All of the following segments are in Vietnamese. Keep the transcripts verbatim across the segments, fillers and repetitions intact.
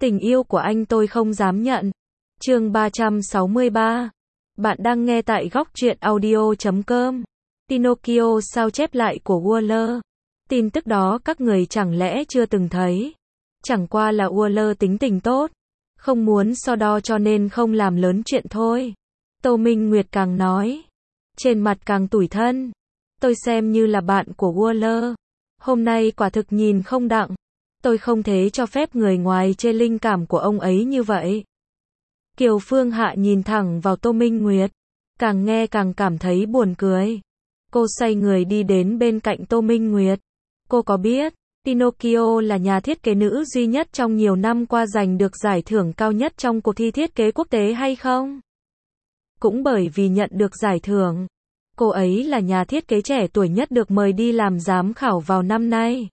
Tình yêu của anh tôi không dám nhận. Chương ba trăm sáu mươi ba. Bạn đang nghe tại góc truyện audio chấm com. Pinocchio sao chép lại của Waller. Tin tức đó các người chẳng lẽ chưa từng thấy? Chẳng qua là Waller tính tình tốt, không muốn so đo cho nên không làm lớn chuyện thôi. Tô Minh Nguyệt càng nói, trên mặt càng tủi thân. Tôi xem như là bạn của Waller. Hôm nay quả thực nhìn không đặng. Tôi không thể cho phép người ngoài chê linh cảm của ông ấy như vậy. Kiều Phương Hạ nhìn thẳng vào Tô Minh Nguyệt, càng nghe càng cảm thấy buồn cười. Cô xoay người đi đến bên cạnh Tô Minh Nguyệt. Cô có biết, Pinocchio là nhà thiết kế nữ duy nhất trong nhiều năm qua giành được giải thưởng cao nhất trong cuộc thi thiết kế quốc tế hay không? Cũng bởi vì nhận được giải thưởng, cô ấy là nhà thiết kế trẻ tuổi nhất được mời đi làm giám khảo vào năm nay.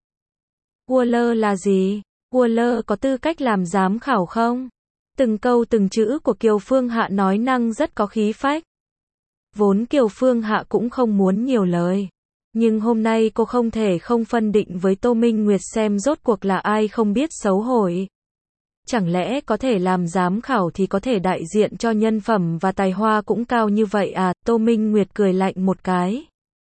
Waller là gì? Waller có tư cách làm giám khảo không? Từng câu từng chữ của Kiều Phương Hạ nói năng rất có khí phách. Vốn Kiều Phương Hạ cũng không muốn nhiều lời. Nhưng hôm nay cô không thể không phân định với Tô Minh Nguyệt xem rốt cuộc là ai không biết xấu hổ. Chẳng lẽ có thể làm giám khảo thì có thể đại diện cho nhân phẩm và tài hoa cũng cao như vậy à? Tô Minh Nguyệt cười lạnh một cái.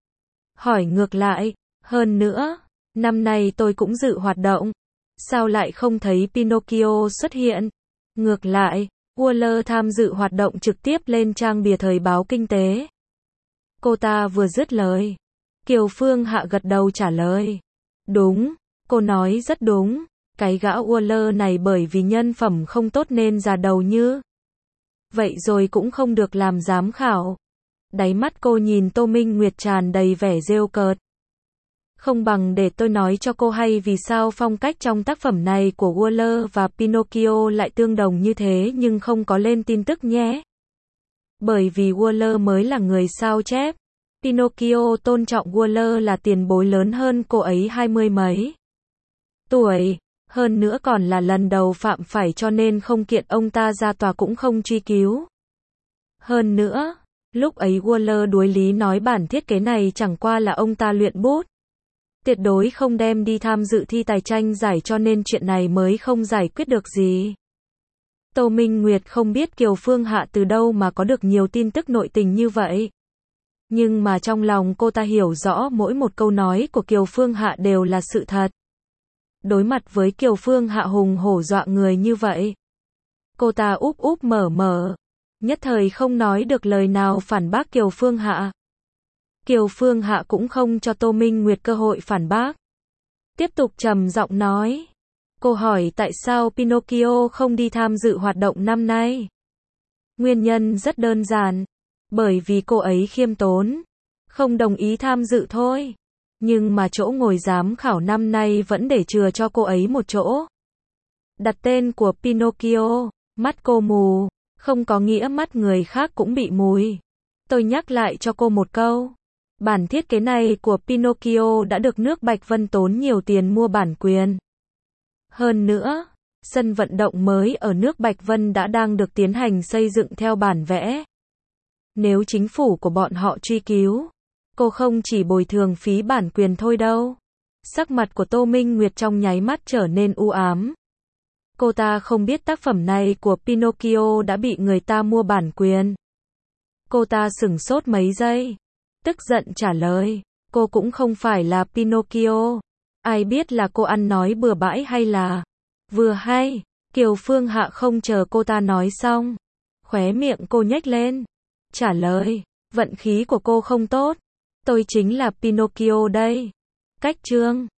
Hỏi ngược lại, hơn nữa, năm nay tôi cũng dự hoạt động. Sao lại không thấy Pinocchio xuất hiện? Ngược lại, Waller tham dự hoạt động trực tiếp lên trang bìa thời báo kinh tế. Cô ta vừa dứt lời, Kiều Phương Hạ gật đầu trả lời. Đúng, cô nói rất đúng. Cái gã Waller này bởi vì nhân phẩm không tốt nên già đầu như vậy rồi cũng không được làm giám khảo. Đáy mắt cô nhìn Tô Minh Nguyệt tràn đầy vẻ giễu cợt. Không bằng để tôi nói cho cô hay vì sao phong cách trong tác phẩm này của Waller và Pinocchio lại tương đồng như thế nhưng không có lên tin tức nhé. Bởi vì Waller mới là người sao chép. Pinocchio tôn trọng Waller là tiền bối lớn hơn cô ấy hai mươi mấy tuổi. Hơn nữa còn là lần đầu phạm phải cho nên không kiện ông ta ra tòa cũng không truy cứu. Hơn nữa, lúc ấy Waller đuối lý nói bản thiết kế này chẳng qua là ông ta luyện bút. Tuyệt đối không đem đi tham dự thi tài tranh giải cho nên chuyện này mới không giải quyết được gì. Tô Minh Nguyệt không biết Kiều Phương Hạ từ đâu mà có được nhiều tin tức nội tình như vậy. Nhưng mà trong lòng cô ta hiểu rõ mỗi một câu nói của Kiều Phương Hạ đều là sự thật. Đối mặt với Kiều Phương Hạ hùng hổ dọa người như vậy, cô ta úp úp mở mở, nhất thời không nói được lời nào phản bác Kiều Phương Hạ. Kiều Phương Hạ cũng không cho Tô Minh Nguyệt cơ hội phản bác. Tiếp tục trầm giọng nói. Cô hỏi tại sao Pinocchio không đi tham dự hoạt động năm nay? Nguyên nhân rất đơn giản. Bởi vì cô ấy khiêm tốn, không đồng ý tham dự thôi. Nhưng mà chỗ ngồi giám khảo năm nay vẫn để chừa cho cô ấy một chỗ. Đặt tên của Pinocchio, mắt cô mù, không có nghĩa mắt người khác cũng bị mù. Tôi nhắc lại cho cô một câu. Bản thiết kế này của Pinocchio đã được nước Bạch Vân tốn nhiều tiền mua bản quyền. Hơn nữa, sân vận động mới ở nước Bạch Vân đã đang được tiến hành xây dựng theo bản vẽ. Nếu chính phủ của bọn họ truy cứu, cô không chỉ bồi thường phí bản quyền thôi đâu. Sắc mặt của Tô Minh Nguyệt trong nháy mắt trở nên u ám. Cô ta không biết tác phẩm này của Pinocchio đã bị người ta mua bản quyền. Cô ta sửng sốt mấy giây, tức giận trả lời, cô cũng không phải là Pinocchio. Ai biết là cô ăn nói bừa bãi hay là vừa hay. Kiều Phương Hạ không chờ cô ta nói xong, khóe miệng cô nhếch lên, trả lời, vận khí của cô không tốt. Tôi chính là Pinocchio đây. Cách chương